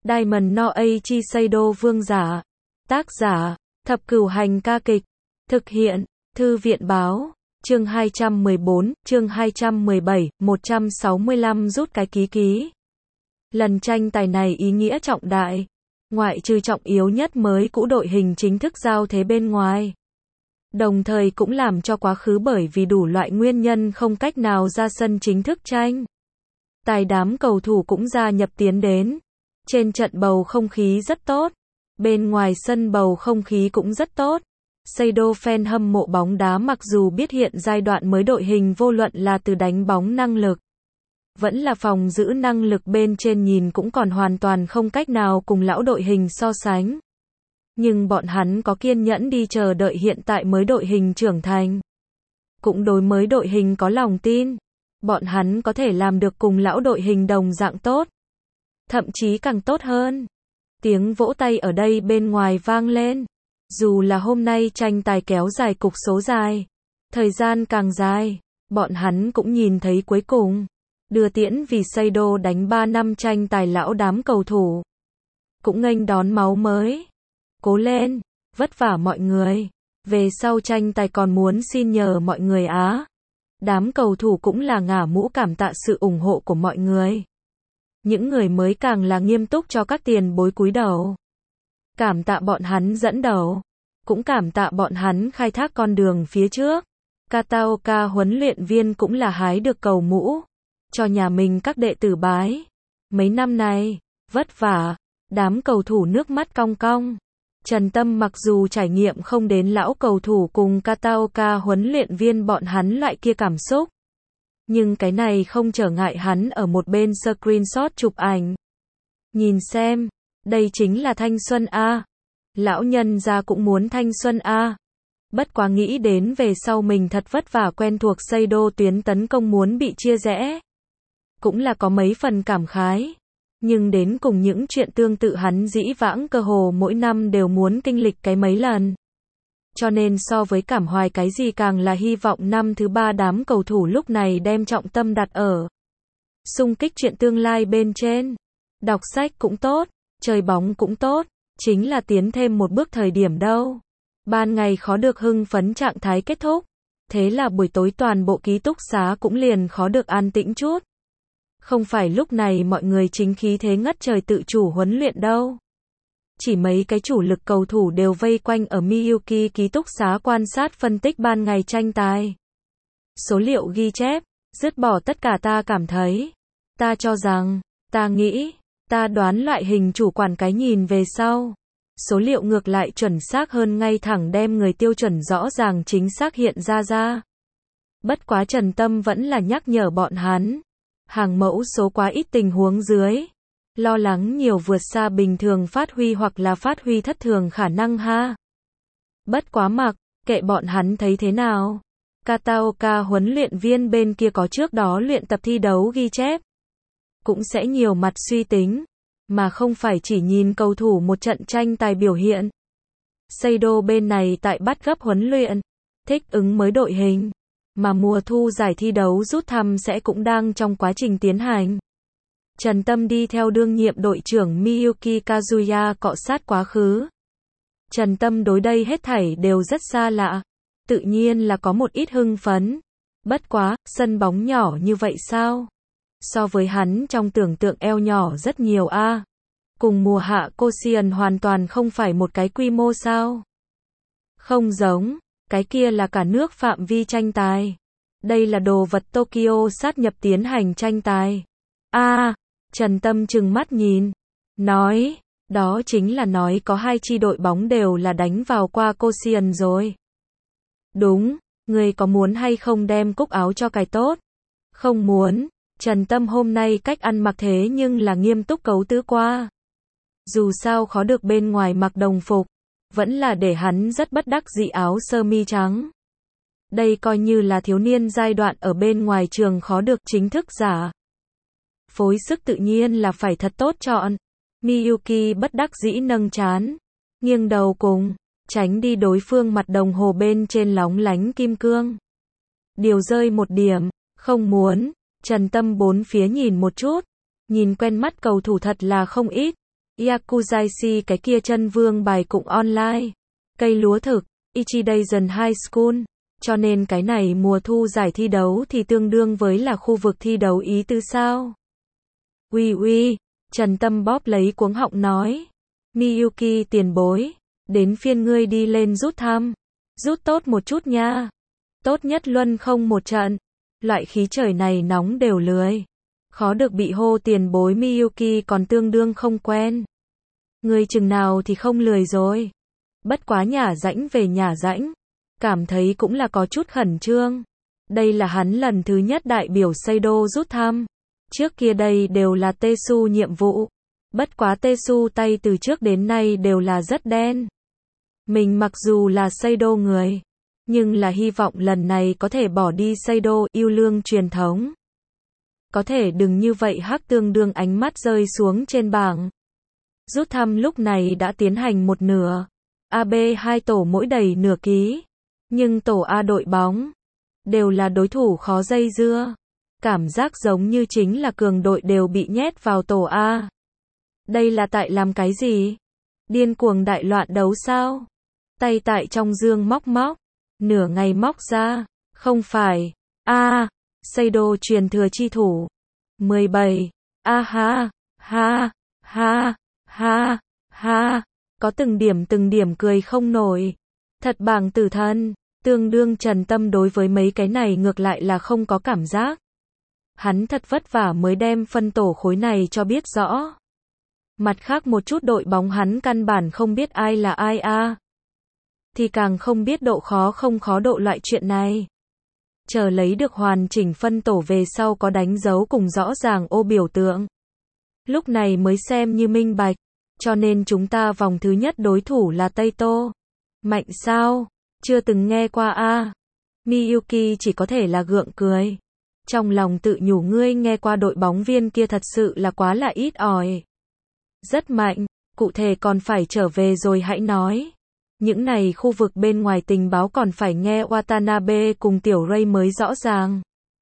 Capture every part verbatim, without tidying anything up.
Diamond no Aichi Seido vương giả. Tác giả, Thập Cửu Hành ca kịch. Thực hiện, Thư viện báo. Chương hai trăm mười bốn, chương hai trăm mười bảy, một trăm sáu mươi lăm rút cái ký ký. Lần tranh tài này ý nghĩa trọng đại. Ngoại trừ trọng yếu nhất mới cũ đội hình chính thức giao thế bên ngoài. Đồng thời cũng làm cho quá khứ bởi vì đủ loại nguyên nhân không cách nào ra sân chính thức tranh. Tài đám cầu thủ cũng gia nhập tiến đến. Trên trận bầu không khí rất tốt. Bên ngoài sân bầu không khí cũng rất tốt. Seido fan hâm mộ bóng đá mặc dù biết hiện giai đoạn mới đội hình vô luận là từ đánh bóng năng lực, vẫn là phòng giữ năng lực bên trên nhìn cũng còn hoàn toàn không cách nào cùng lão đội hình so sánh. Nhưng bọn hắn có kiên nhẫn đi chờ đợi hiện tại mới đội hình trưởng thành. Cũng đối mới đội hình có lòng tin. Bọn hắn có thể làm được cùng lão đội hình đồng dạng tốt. Thậm chí càng tốt hơn. Tiếng vỗ tay ở đây bên ngoài vang lên. Dù là hôm nay tranh tài kéo dài cục số dài, thời gian càng dài, bọn hắn cũng nhìn thấy cuối cùng. Đưa tiễn vì Seido đánh ba năm tranh tài lão đám cầu thủ. Cũng nghênh đón máu mới. Cố lên, vất vả mọi người. Về sau tranh tài còn muốn xin nhờ mọi người á. Đám cầu thủ cũng là ngả mũ cảm tạ sự ủng hộ của mọi người. Những người mới càng là nghiêm túc cho các tiền bối cúi đầu. Cảm tạ bọn hắn dẫn đầu. Cũng cảm tạ bọn hắn khai thác con đường phía trước. Kataoka huấn luyện viên cũng là hái được cầu mũ. Cho nhà mình các đệ tử bái. Mấy năm này, vất vả. Đám cầu thủ nước mắt cong cong. Trần Tâm mặc dù trải nghiệm không đến lão cầu thủ cùng Kataoka huấn luyện viên bọn hắn loại kia cảm xúc. Nhưng cái này không trở ngại hắn ở một bên screenshot chụp ảnh. Nhìn xem, đây chính là thanh xuân a. Lão nhân gia cũng muốn thanh xuân a. Bất quá nghĩ đến về sau mình thật vất vả quen thuộc Seido tuyến tấn công muốn bị chia rẽ. Cũng là có mấy phần cảm khái. Nhưng đến cùng những chuyện tương tự hắn dĩ vãng cơ hồ mỗi năm đều muốn kinh lịch cái mấy lần. Cho nên so với cảm hoài cái gì càng là hy vọng năm thứ ba đám cầu thủ lúc này đem trọng tâm đặt ở xung kích chuyện tương lai bên trên. Đọc sách cũng tốt, chơi bóng cũng tốt, chính là tiến thêm một bước thời điểm đâu. Ban ngày khó được hưng phấn trạng thái kết thúc. Thế là buổi tối toàn bộ ký túc xá cũng liền khó được an tĩnh chút. Không phải lúc này mọi người chính khí thế ngất trời tự chủ huấn luyện đâu. Chỉ mấy cái chủ lực cầu thủ đều vây quanh ở Miyuki ký túc xá quan sát phân tích ban ngày tranh tài. Số liệu ghi chép, dứt bỏ tất cả ta cảm thấy. Ta cho rằng, ta nghĩ, ta đoán loại hình chủ quản cái nhìn về sau. Số liệu ngược lại chuẩn xác hơn ngay thẳng đem người tiêu chuẩn rõ ràng chính xác hiện ra ra. Bất quá Trần Tâm vẫn là nhắc nhở bọn hắn. Hàng mẫu số quá ít tình huống dưới. Lo lắng nhiều vượt xa bình thường phát huy hoặc là phát huy thất thường khả năng ha. Bất quá mặc, kệ bọn hắn thấy thế nào. Kataoka huấn luyện viên bên kia có trước đó luyện tập thi đấu ghi chép. Cũng sẽ nhiều mặt suy tính. Mà không phải chỉ nhìn cầu thủ một trận tranh tài biểu hiện. Seido bên này tại bắt gấp huấn luyện. Thích ứng mới đội hình. Mà mùa thu giải thi đấu rút thăm sẽ cũng đang trong quá trình tiến hành. Trần Tâm đi theo đương nhiệm đội trưởng Miyuki Kazuya cọ sát quá khứ. Trần Tâm đối đây hết thảy đều rất xa lạ. Tự nhiên là có một ít hưng phấn. Bất quá, sân bóng nhỏ như vậy sao? So với hắn trong tưởng tượng eo nhỏ rất nhiều a. À. Cùng mùa hạ Koshien hoàn toàn không phải một cái quy mô sao? Không giống, cái kia là cả nước phạm vi tranh tài. Đây là đồ vật Tokyo sát nhập tiến hành tranh tài. A, à, Trần Tâm trừng mắt nhìn, nói, đó chính là nói có hai chi đội bóng đều là đánh vào qua Koshien rồi. Đúng, người có muốn hay không đem cúc áo cho cài tốt? Không muốn. Trần Tâm hôm nay cách ăn mặc thế nhưng là nghiêm túc cấu tứ qua. Dù sao khó được bên ngoài mặc đồng phục, vẫn là để hắn rất bất đắc dĩ áo sơ mi trắng. Đây coi như là thiếu niên giai đoạn ở bên ngoài trường khó được chính thức giả. Phối sức tự nhiên là phải thật tốt chọn. Miyuki bất đắc dĩ nâng trán, nghiêng đầu cùng, tránh đi đối phương mặt đồng hồ bên trên lóng lánh kim cương. Điều rơi một điểm, không muốn. Trần Tâm bốn phía nhìn một chút, nhìn quen mắt cầu thủ thật là không ít. Yakuzashi cái kia chân vương bài cũng online. Cây lúa thực, Ichidaisen High School. Cho nên cái này mùa thu giải thi đấu thì tương đương với là khu vực thi đấu ý tứ sao? Ui ui, Trần Tâm bóp lấy cuống họng nói. Miyuki tiền bối, đến phiên ngươi đi lên rút thăm. Rút tốt một chút nha. Tốt nhất luân không một trận. Loại khí trời này nóng đều lười. Khó được bị hô tiền bối Miyuki còn tương đương không quen. Ngươi chừng nào thì không lười rồi. Bất quá nhả rãnh về nhả rãnh. Cảm thấy cũng là có chút khẩn trương. Đây là hắn lần thứ nhất đại biểu Seido rút thăm. Trước kia đây đều là Tetsu nhiệm vụ. Bất quá Tetsu tay từ trước đến nay đều là rất đen. Mình mặc dù là Seido người, nhưng là hy vọng lần này có thể bỏ đi Seido yêu lương truyền thống. Có thể đừng như vậy hắc tương đương ánh mắt rơi xuống trên bảng. Rút thăm lúc này đã tiến hành một nửa. a bê hai tổ mỗi đầy nửa ký. Nhưng tổ A đội bóng đều là đối thủ khó dây dưa. Cảm giác giống như chính là cường đội đều bị nhét vào tổ A. Đây là tại làm cái gì? Điên cuồng đại loạn đấu sao? Tay tại trong dương móc móc. Nửa ngày móc ra. Không phải. A. À, Seido truyền thừa chi thủ. mười bảy. A ha. Ha. Ha. Ha. Ha. Có từng điểm từng điểm cười không nổi. Thật bảng tử thần. Tương đương Trần Tâm đối với mấy cái này ngược lại là không có cảm giác. Hắn thật vất vả mới đem phân tổ khối này cho biết rõ. Mặt khác một chút đội bóng hắn căn bản không biết ai là ai a. À. Thì càng không biết độ khó không khó độ loại chuyện này. Chờ lấy được hoàn chỉnh phân tổ về sau có đánh dấu cùng rõ ràng ô biểu tượng. Lúc này mới xem như minh bạch. Cho nên chúng ta vòng thứ nhất đối thủ là Tây Tô. Mạnh sao? Chưa từng nghe qua a. À. Miyuki chỉ có thể là gượng cười. Trong lòng tự nhủ ngươi nghe qua đội bóng viên kia thật sự là quá là ít ỏi. Rất mạnh, cụ thể còn phải trở về rồi hãy nói. Những này khu vực bên ngoài tình báo còn phải nghe Watanabe cùng Tiểu Ray mới rõ ràng.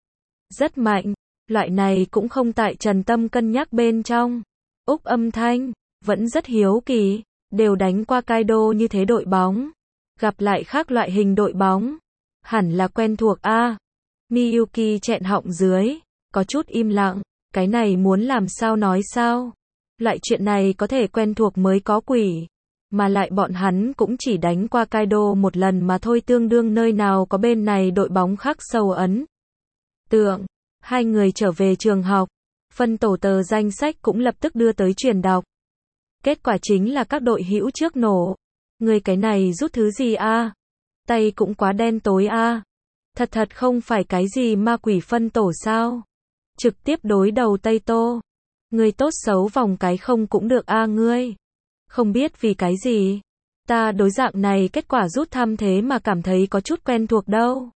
Rất mạnh, loại này cũng không tại Trần Tâm cân nhắc bên trong. Úc âm thanh, vẫn rất hiếu kỳ, đều đánh qua Kaido như thế đội bóng. Gặp lại khác loại hình đội bóng, hẳn là quen thuộc a. À. Miyuki chẹn họng dưới, có chút im lặng, cái này muốn làm sao nói sao? Loại chuyện này có thể quen thuộc mới có quỷ, mà lại bọn hắn cũng chỉ đánh qua Kaido một lần mà thôi tương đương nơi nào có bên này đội bóng khắc sâu ấn. Tượng, hai người trở về trường học, phân tổ tờ danh sách cũng lập tức đưa tới truyền đọc. Kết quả chính là các đội hữu trước nổ. Người cái này rút thứ gì a? À? Tay cũng quá đen tối a. À? Thật thật không phải cái gì ma quỷ phân tổ sao? Trực tiếp đối đầu Tây Tô. Người tốt xấu vòng cái không cũng được a à ngươi. Không biết vì cái gì. Ta đối dạng này kết quả rút thăm thế mà cảm thấy có chút quen thuộc đâu.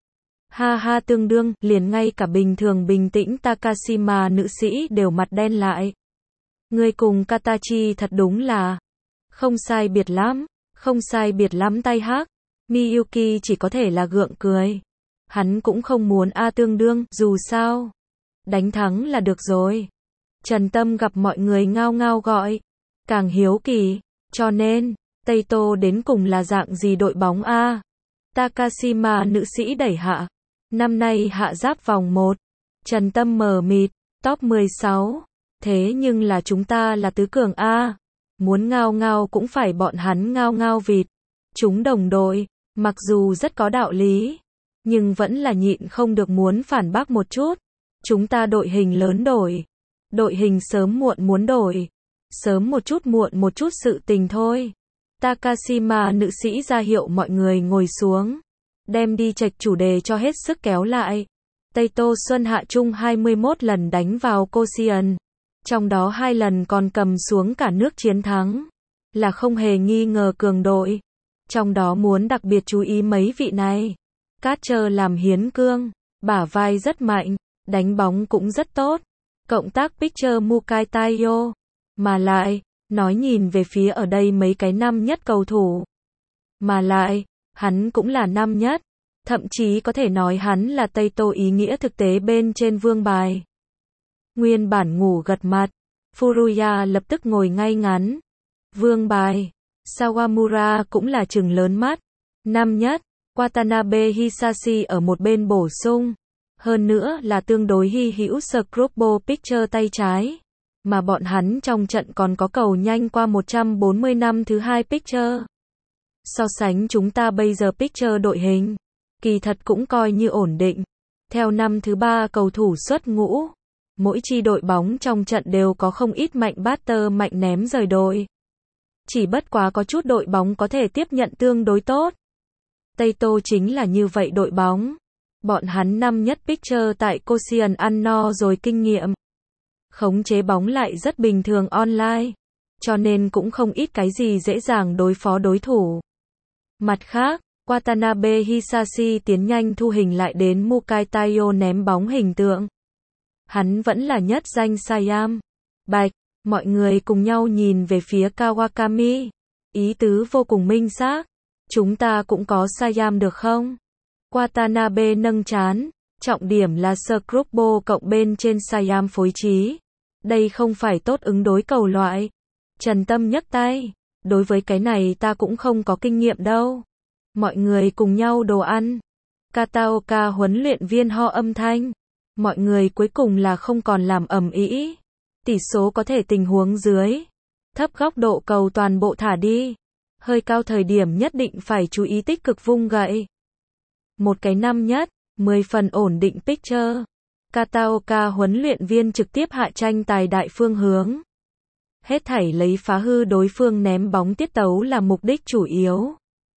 Ha ha tương đương, liền ngay cả bình thường bình tĩnh Takashima nữ sĩ đều mặt đen lại. Người cùng Katachi thật đúng là không sai biệt lắm, không sai biệt lắm tay hắc. Miyuki chỉ có thể là gượng cười. Hắn cũng không muốn a tương đương, dù sao. Đánh thắng là được rồi. Trần Tâm gặp mọi người ngao ngao gọi. Càng hiếu kỳ, cho nên, Tây Tô đến cùng là dạng gì đội bóng a? Takashima nữ sĩ đẩy hạ. Năm nay hạ giáp vòng một. Trần Tâm mờ mịt, top mười sáu. Thế nhưng là chúng ta là tứ cường a. Muốn ngao ngao cũng phải bọn hắn ngao ngao vịt. Chúng đồng đội, mặc dù rất có đạo lý, nhưng vẫn là nhịn không được muốn phản bác một chút. Chúng ta đội hình lớn đổi. Đội hình sớm muộn muốn đổi. Sớm một chút muộn một chút sự tình thôi. Takashima nữ sĩ ra hiệu mọi người ngồi xuống. Đem đi chệch chủ đề cho hết sức kéo lại. Tây Tô Xuân Hạ Trung hai mươi mốt lần đánh vào Koshien. Trong đó hai lần còn cầm xuống cả nước chiến thắng. Là không hề nghi ngờ cường đội. Trong đó muốn đặc biệt chú ý mấy vị này. Carter làm hiến cương. Bả vai rất mạnh. Đánh bóng cũng rất tốt. Cộng tác Picture Mukai Taiyo. Mà lại, nói nhìn về phía ở đây mấy cái năm nhất cầu thủ. Mà lại, hắn cũng là năm nhất. Thậm chí có thể nói hắn là Tây Tô ý nghĩa thực tế bên trên vương bài. Nguyên bản ngủ gật mặt. Furuya lập tức ngồi ngay ngắn. Vương bài Sawamura cũng là trừng lớn mắt. Năm nhất, Watanabe Hisashi ở một bên bổ sung. Hơn nữa là tương đối hy hữu Scrubble Picture tay trái. Mà bọn hắn trong trận còn có cầu nhanh qua một trăm bốn mươi năm thứ hai Picture. So sánh chúng ta bây giờ Picture đội hình, kỳ thật cũng coi như ổn định. Theo năm thứ ba cầu thủ xuất ngũ, mỗi chi đội bóng trong trận đều có không ít mạnh batter mạnh ném rời đội. Chỉ bất quá có chút đội bóng có thể tiếp nhận tương đối tốt. Taito chính là như vậy đội bóng. Bọn hắn năm nhất Picture tại Koshien ăn no rồi kinh nghiệm. Khống chế bóng lại rất bình thường online. Cho nên cũng không ít cái gì dễ dàng đối phó đối thủ. Mặt khác, Watanabe Hisashi tiến nhanh thu hình lại đến Mukai Taiyo ném bóng hình tượng. Hắn vẫn là nhất danh Siam. Bạch, mọi người cùng nhau nhìn về phía Kawakami. Ý tứ vô cùng minh xác. Chúng ta cũng có Siam được không? Watanabe nâng trán. Trọng điểm là Scrubble cộng bên trên Siam phối trí. Đây không phải tốt ứng đối cầu loại. Trần Tâm nhấc tay. Đối với cái này ta cũng không có kinh nghiệm đâu. Mọi người cùng nhau đồ ăn. Kataoka huấn luyện viên ho âm thanh. Mọi người cuối cùng là không còn làm ầm ĩ. Tỷ số có thể tình huống dưới. Thấp góc độ cầu toàn bộ thả đi. Hơi cao thời điểm nhất định phải chú ý tích cực vung gậy. Một cái năm nhất, mười phần ổn định Picture. Kataoka huấn luyện viên trực tiếp hạ tranh tài đại phương hướng. Hết thảy lấy phá hư đối phương ném bóng tiết tấu là mục đích chủ yếu.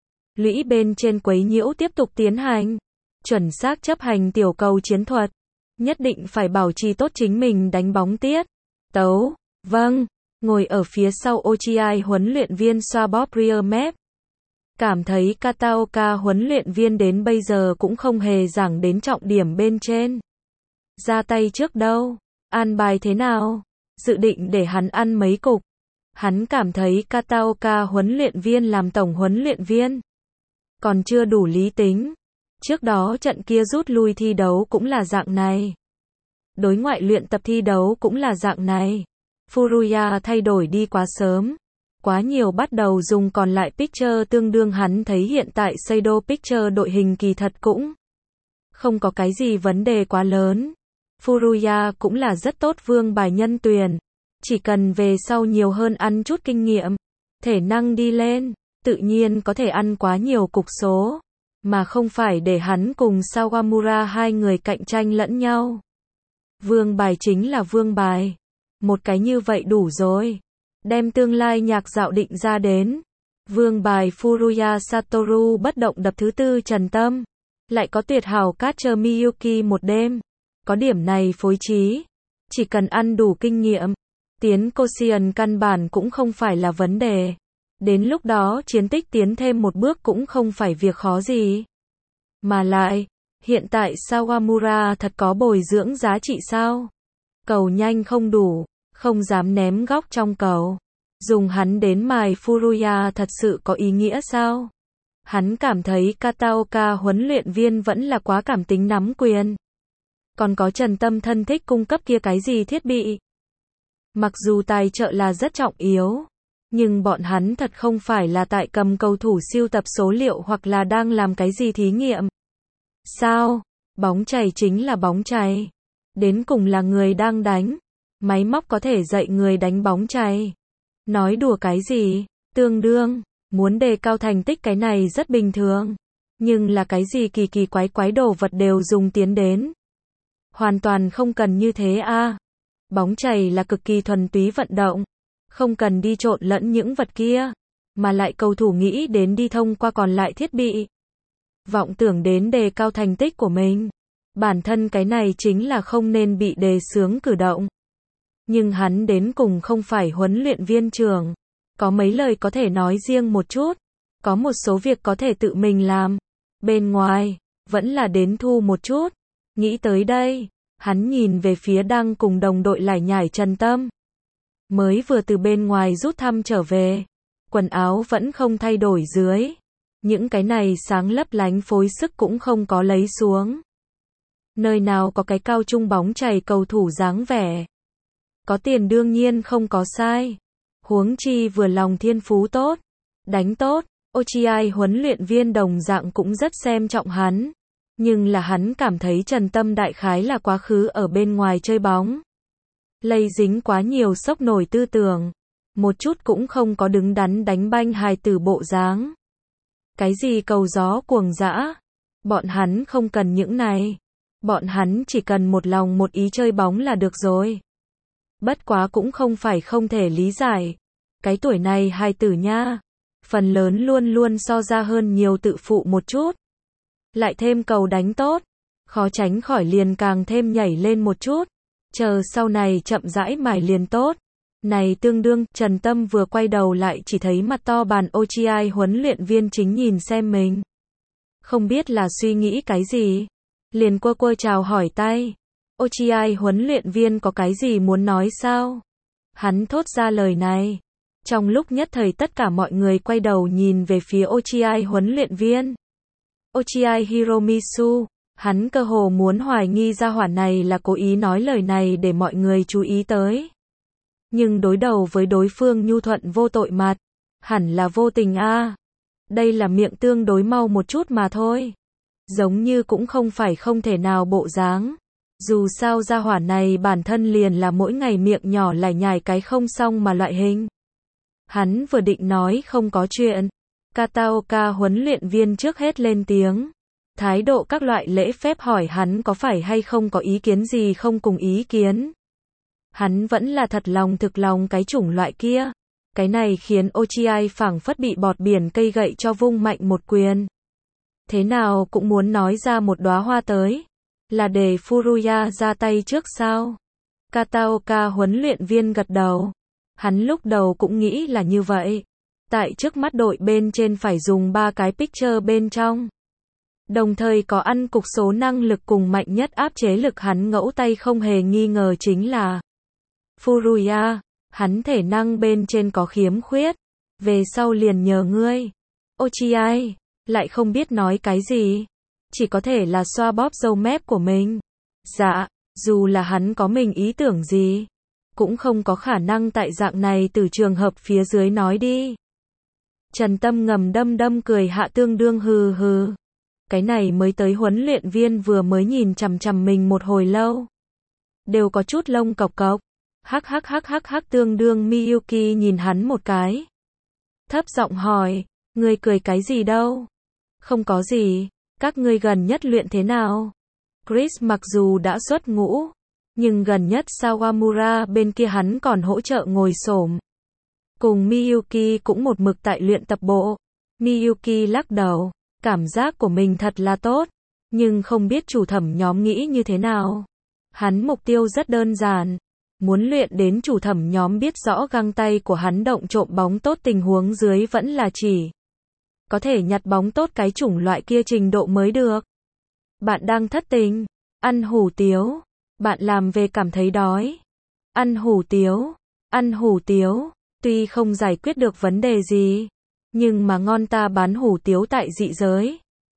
Lũy bên trên quấy nhiễu tiếp tục tiến hành. Chuẩn xác chấp hành tiểu cầu chiến thuật. Nhất định phải bảo trì tốt chính mình đánh bóng tiết tấu. Vâng. Ngồi ở phía sau Ochiai huấn luyện viên xoa bóp rear map. Cảm thấy Kataoka huấn luyện viên đến bây giờ cũng không hề giảng đến trọng điểm bên trên. Ra tay trước đâu? An bài thế nào? Dự định để hắn ăn mấy cục. Hắn cảm thấy Kataoka huấn luyện viên làm tổng huấn luyện viên còn chưa đủ lý tính. Trước đó trận kia rút lui thi đấu cũng là dạng này. Đối ngoại luyện tập thi đấu cũng là dạng này. Furuya thay đổi đi quá sớm. Quá nhiều bắt đầu dùng còn lại Picture tương đương hắn thấy hiện tại Seido Picture đội hình kỳ thật cũng không có cái gì vấn đề quá lớn. Furuya cũng là rất tốt vương bài nhân tuyển. Chỉ cần về sau nhiều hơn ăn chút kinh nghiệm. Thể năng đi lên. Tự nhiên có thể ăn quá nhiều cục số. Mà không phải để hắn cùng Sawamura hai người cạnh tranh lẫn nhau. Vương bài chính là vương bài. Một cái như vậy đủ rồi. Đem tương lai nhạc dạo định ra đến. Vương bài Furuya Satoru bất động đập thứ tư Trần Tâm. Lại có tuyệt hảo catcher Miyuki một đêm. Có điểm này phối trí. Chỉ cần ăn đủ kinh nghiệm. Tiến Koshien căn bản cũng không phải là vấn đề. Đến lúc đó chiến tích tiến thêm một bước cũng không phải việc khó gì. Mà lại, hiện tại Sawamura thật có bồi dưỡng giá trị sao? Cầu nhanh không đủ, không dám ném góc trong cầu. Dùng hắn đến mài Furuya thật sự có ý nghĩa sao? Hắn cảm thấy Kataoka huấn luyện viên vẫn là quá cảm tính nắm quyền. Còn có Trần Tâm thân thích cung cấp kia cái gì thiết bị. Mặc dù tài trợ là rất trọng yếu. Nhưng bọn hắn thật không phải là tại cầm cầu thủ siêu tập số liệu hoặc là đang làm cái gì thí nghiệm. Sao? Bóng chày chính là bóng chày. Đến cùng là người đang đánh. Máy móc có thể dạy người đánh bóng chày. Nói đùa cái gì? Tương đương. Muốn đề cao thành tích cái này rất bình thường. Nhưng là cái gì kỳ kỳ quái quái đồ vật đều dùng tiến đến. Hoàn toàn không cần như thế a. À. Bóng chày là cực kỳ thuần túy vận động. Không cần đi trộn lẫn những vật kia. Mà lại cầu thủ nghĩ đến đi thông qua còn lại thiết bị. Vọng tưởng đến đề cao thành tích của mình. Bản thân cái này chính là không nên bị đề xướng cử động. Nhưng hắn đến cùng không phải huấn luyện viên trưởng. Có mấy lời có thể nói riêng một chút. Có một số việc có thể tự mình làm. Bên ngoài, vẫn là đến thu một chút. Nghĩ tới đây, hắn nhìn về phía đang cùng đồng đội lải nhải Trần Tâm. Mới vừa từ bên ngoài rút thăm trở về. Quần áo vẫn không thay đổi dưới. Những cái này sáng lấp lánh phối sức cũng không có lấy xuống. Nơi nào có cái cao trung bóng chày cầu thủ dáng vẻ. Có tiền đương nhiên không có sai. Huống chi vừa lòng thiên phú tốt, đánh tốt, Ochiai huấn luyện viên đồng dạng cũng rất xem trọng hắn. Nhưng là hắn cảm thấy Trần Tâm đại khái là quá khứ ở bên ngoài chơi bóng. Lây dính quá nhiều sốc nổi tư tưởng. Một chút cũng không có đứng đắn đánh banh hài tử bộ dáng. Cái gì cầu gió cuồng dã, bọn hắn không cần những này. Bọn hắn chỉ cần một lòng một ý chơi bóng là được rồi. Bất quá cũng không phải không thể lý giải. Cái tuổi này hài tử nha, phần lớn luôn luôn so ra hơn nhiều tự phụ một chút. Lại thêm cầu đánh tốt, khó tránh khỏi liền càng thêm nhảy lên một chút. Chờ sau này chậm rãi mài liền tốt. Này tương đương, Trần Tâm vừa quay đầu lại chỉ thấy mặt to bàn Ochiai huấn luyện viên chính nhìn xem mình. Không biết là suy nghĩ cái gì. Liền quơ quơ chào hỏi tay. Ochiai huấn luyện viên có cái gì muốn nói sao? Hắn thốt ra lời này. Trong lúc nhất thời tất cả mọi người quay đầu nhìn về phía Ochiai huấn luyện viên. Ochiai Hiromitsu, hắn cơ hồ muốn hoài nghi ra hỏa này là cố ý nói lời này để mọi người chú ý tới. Nhưng đối đầu với đối phương nhu thuận vô tội mặt, hẳn là vô tình a. À. Đây là miệng tương đối mau một chút mà thôi. Giống như cũng không phải không thể nào bộ dáng. Dù sao ra hỏa này bản thân liền là mỗi ngày miệng nhỏ lải nhải cái không xong mà loại hình. Hắn vừa định nói không có chuyện. Kataoka huấn luyện viên trước hết lên tiếng. Thái độ các loại lễ phép hỏi hắn có phải hay không có ý kiến gì không cùng ý kiến. Hắn vẫn là thật lòng thực lòng cái chủng loại kia. Cái này khiến Ochiai phảng phất bị bọt biển cây gậy cho vung mạnh một quyền. Thế nào cũng muốn nói ra một đóa hoa tới. Là để Furuya ra tay trước sao? Kataoka huấn luyện viên gật đầu. Hắn lúc đầu cũng nghĩ là như vậy. Tại trước mắt đội bên trên phải dùng ba cái picture bên trong. Đồng thời có ăn cục số năng lực cùng mạnh nhất áp chế lực hắn ngẫu tay không hề nghi ngờ chính là Furuya. Hắn thể năng bên trên có khiếm khuyết. Về sau liền nhờ ngươi. Ochiai lại không biết nói cái gì. Chỉ có thể là xoa bóp râu mép của mình. Dạ, dù là hắn có mình ý tưởng gì, cũng không có khả năng tại dạng này từ trường hợp phía dưới nói đi. Trần Tâm ngầm đâm đâm cười hạ tương đương hừ hừ. Cái này mới tới huấn luyện viên vừa mới nhìn chằm chằm mình một hồi lâu. Đều có chút lông cọc cọc. Hắc hắc hắc hắc hắc tương đương Miyuki nhìn hắn một cái. Thấp giọng hỏi, ngươi cười cái gì đâu? Không có gì, các ngươi gần nhất luyện thế nào? Chris mặc dù đã xuất ngũ, nhưng gần nhất Sawamura bên kia hắn còn hỗ trợ ngồi xổm. Cùng Miyuki cũng một mực tại luyện tập bộ. Miyuki lắc đầu, cảm giác của mình thật là tốt, nhưng không biết chủ thẩm nhóm nghĩ như thế nào. Hắn mục tiêu rất đơn giản, muốn luyện đến chủ thẩm nhóm biết rõ găng tay của hắn động trộm bóng tốt tình huống dưới vẫn là chỉ có thể nhặt bóng tốt cái chủng loại kia trình độ mới được. Bạn đang thất tình, ăn hủ tiếu, bạn làm về cảm thấy đói, ăn hủ tiếu, ăn hủ tiếu, tuy không giải quyết được vấn đề gì, nhưng mà ngon ta bán hủ tiếu tại dị giới.